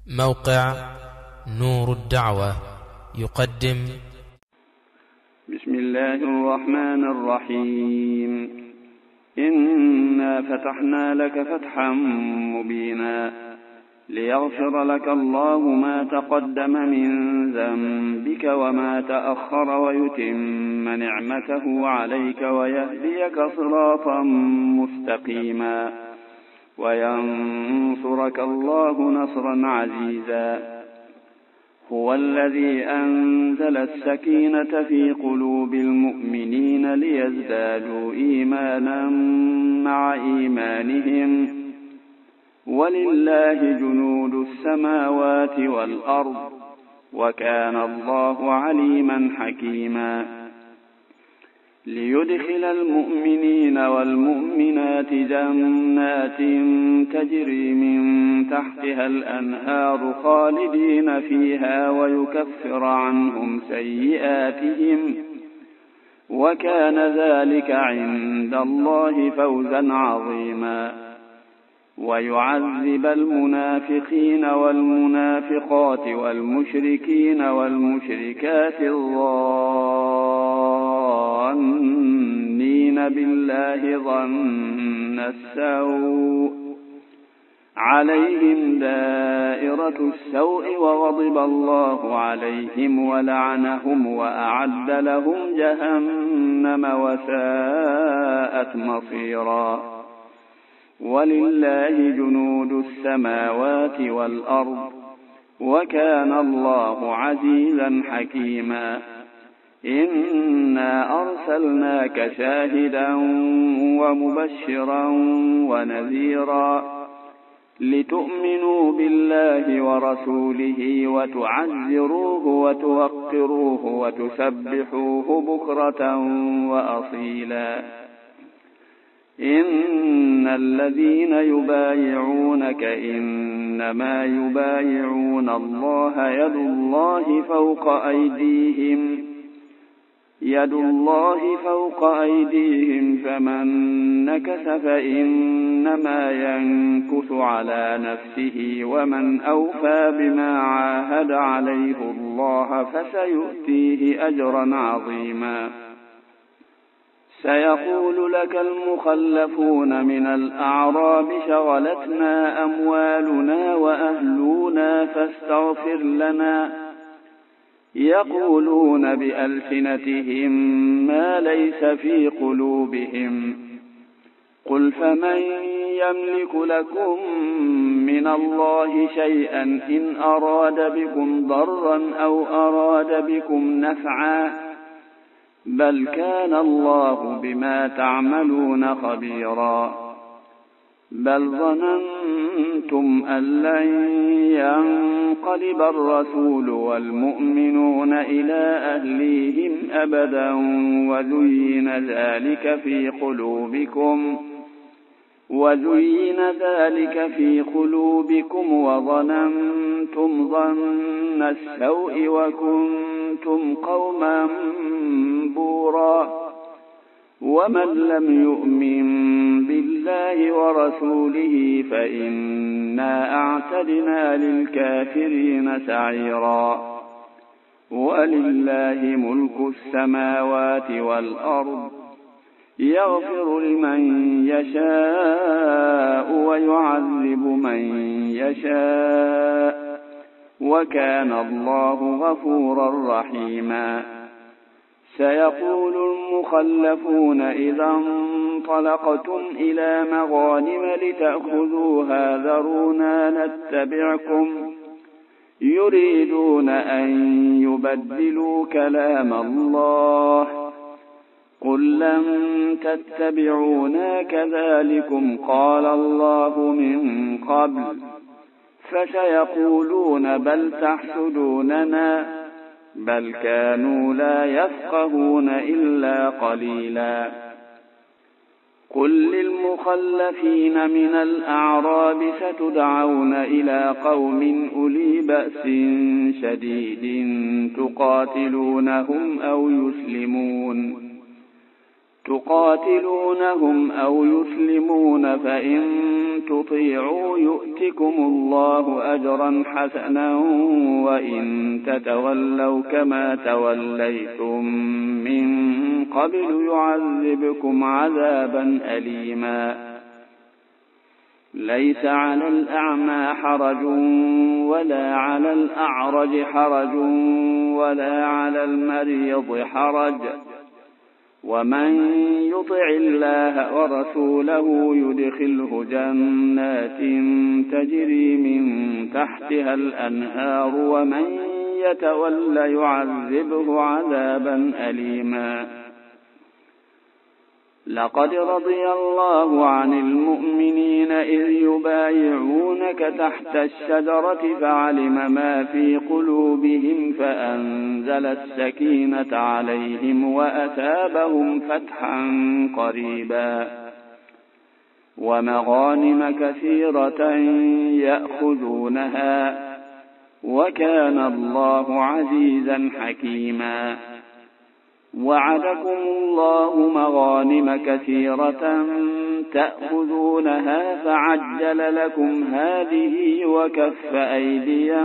موقع نور الدعوة يقدم. بسم الله الرحمن الرحيم. إنا فتحنا لك فتحا مبينا ليغفر لك الله ما تقدم من ذنبك وما تأخر ويتم نعمته عليك ويهديك صراطا مستقيما وينصرك الله نصرا عزيزا. هو الذي أنزل السكينة في قلوب المؤمنين ليزدادوا إيمانا مع إيمانهم ولله جنود السماوات والأرض وكان الله عليما حكيما. ليدخل المؤمنين والمؤمنات جنات تجري من تحتها الأنهار خالدين فيها ويكفر عنهم سيئاتهم وكان ذلك عند الله فوزا عظيما. ويعذب المنافقين والمنافقات والمشركين والمشركات الظانين بالله ظن السوء عليهم دائرة السوء وغضب الله عليهم ولعنهم وأعد لهم جهنم وساءت مصيرا. ولله جنود السماوات والأرض وكان الله عزيزا حكيما. إنا أرسلناك شاهدا ومبشرا ونذيرا لتؤمنوا بالله ورسوله وتعزروه وتوقروه وتسبحوه بكرة وأصيلا. إن الذين يبايعونك إنما يبايعون الله يد الله فوق أيديهم فمن نكث فإنما ينكث على نفسه ومن أوفى بما عاهد عليه الله فسيؤتيه أجرا عظيما. سيقول لك المخلفون من الأعراب شغلتنا أموالنا وأهلنا فاستغفر لنا يقولون بألسنتهم ما ليس في قلوبهم قل فمن يملك لكم من الله شيئا إن أراد بكم ضرا أو أراد بكم نفعا بل كان الله بما تعملون خبيرا. بل ظننتم أن لن ينقلب الرسول والمؤمنون إلى أهليهم أبدا وزين ذلك في قلوبكم وظننتم ظن السوء وكنتم قوما بورا. ومن لم يؤمن بالله ورسوله فإنا أعتدنا للكافرين سعيرا. ولله ملك السماوات والأرض يغفر لمن يشاء ويعذب من يشاء وكان الله غفورا رحيما. سيقول المخلفون إذا انطلقتم إلى مغانم لتأخذوها ذرونا نتبعكم يريدون أن يبدلوا كلام الله قل لن تتبعونا كذلكم قال الله من قبل فسيقولون بل تحسدوننا بل كانوا لا يفقهون إلا قليلا. قل للمخلفين من الأعراب ستدعون إلى قوم أولي بأس شديد تقاتلونهم أو يسلمون تقاتلونهم أو يسلمون فإن تطيعوا يؤتكم الله أجرا حسنا وإن تتولوا كما توليتم من قبل يعذبكم عذابا أليما ليس على الأعمى حرج ولا على الأعرج حرج ولا على المريض حرج ومن يطع الله ورسوله يدخله جنات تجري من تحتها الأنهار ومن يتولى يعذبه عذابا أليما لقد رضي الله عن المؤمنين إذ يبايعونك تحت الشجرة فعلم ما في قلوبهم فأنزل السكينة عليهم وأثابهم فتحا قريبا ومغانم كثيرة يأخذونها وكان الله عزيزا حكيما وعدكم الله مغانم كثيرة تأخذونها فعجل لكم هذه وكف أيدي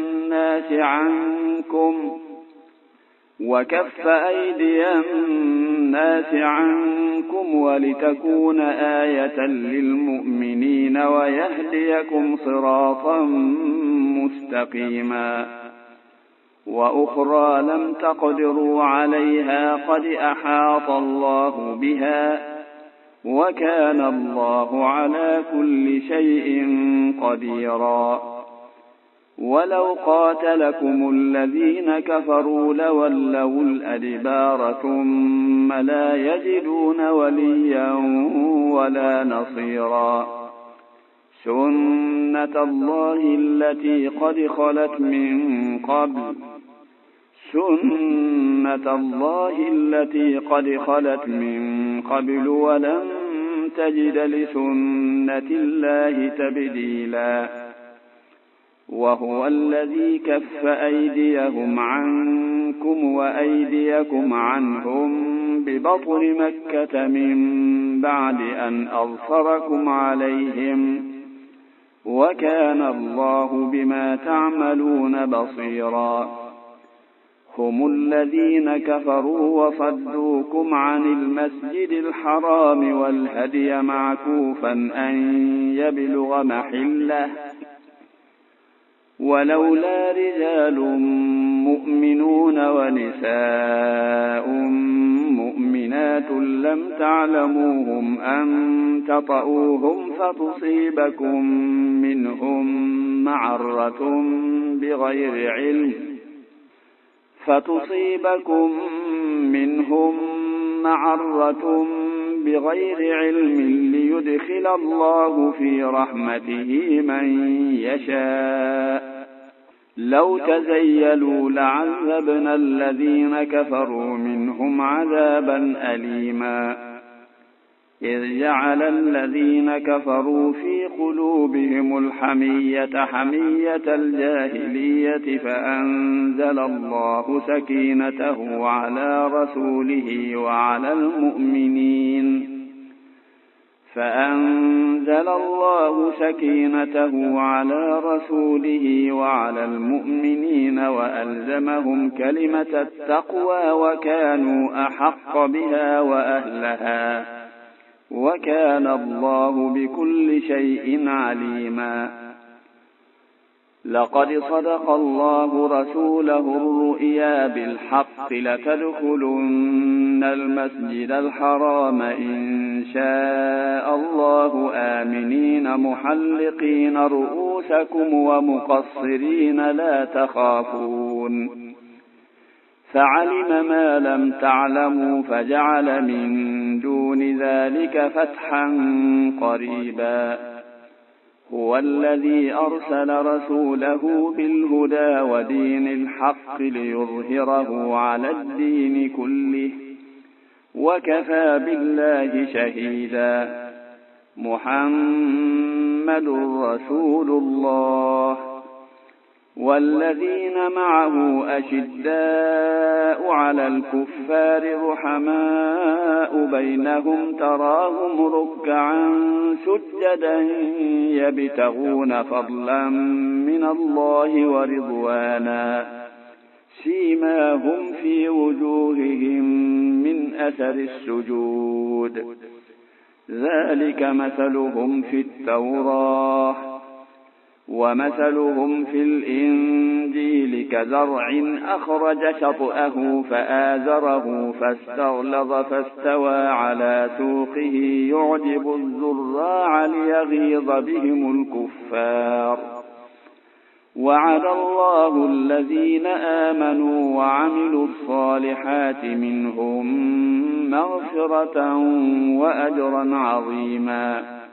الناس عنكم ولتكون آية للمؤمنين ويهديكم صراطا مستقيما وأخرى لم تقدروا عليها قد أحاط الله بها وكان الله على كل شيء قديرا ولو قاتلكم الذين كفروا لولوا الأدبار ثم لا يجدون وليا ولا نصيرا سنة الله التي قد خلت من قبل ولن تجد لسنة الله تبديلا وهو الذي كف أيديهم عنكم وأيديكم عنهم ببطن مكة من بعد أن أظفركم عليهم وكان الله بما تعملون بصيرا هم الذين كفروا وصدوكم عن المسجد الحرام والهدي معكوفا أن يبلغ محله ولولا رجال مؤمنون ونساء مؤمنات لم تعلموهم أن تطؤوهم فتصيبكم منهم معرة بغير علم ليدخل الله في رحمته من يشاء لو تزيلوا لعذبنا الذين كفروا منهم عذابا أليما إذ جعل الذين كفروا في قلوبهم الحمية حمية الجاهلية فأنزل الله سكينته على رسوله وعلى المؤمنين وألزمهم كلمة التقوى وكانوا أحق بها وأهلها وكان الله بكل شيء عليما لقد صدق الله رسوله الرؤيا بالحق لتدخلن المسجد الحرام إن شاء الله آمنين محلقين رؤوسكم ومقصرين لا تخافون فعلم ما لم تعلموا فجعل من دون ذلك فتحا قريبا هو الذي أرسل رسوله بالهدى ودين الحق ليظهره على الدين كله وكفى بالله شهيدا محمد رسول الله والذين معه أشداء على الكفار رحماء بينهم تراهم ركعا سجدا يبتغون فضلا من الله ورضوانا سيماهم في وجوههم من أثر السجود ذلك مثلهم في التوراة ومثلهم في الإنجيل كزرع أخرج شطأه فآزره فاستغلظ فاستوى على سوقه يعجب الزراع ليغيظ بهم الكفار وعد الله الذين آمنوا وعملوا الصالحات منهم مغفرة وأجرا عظيما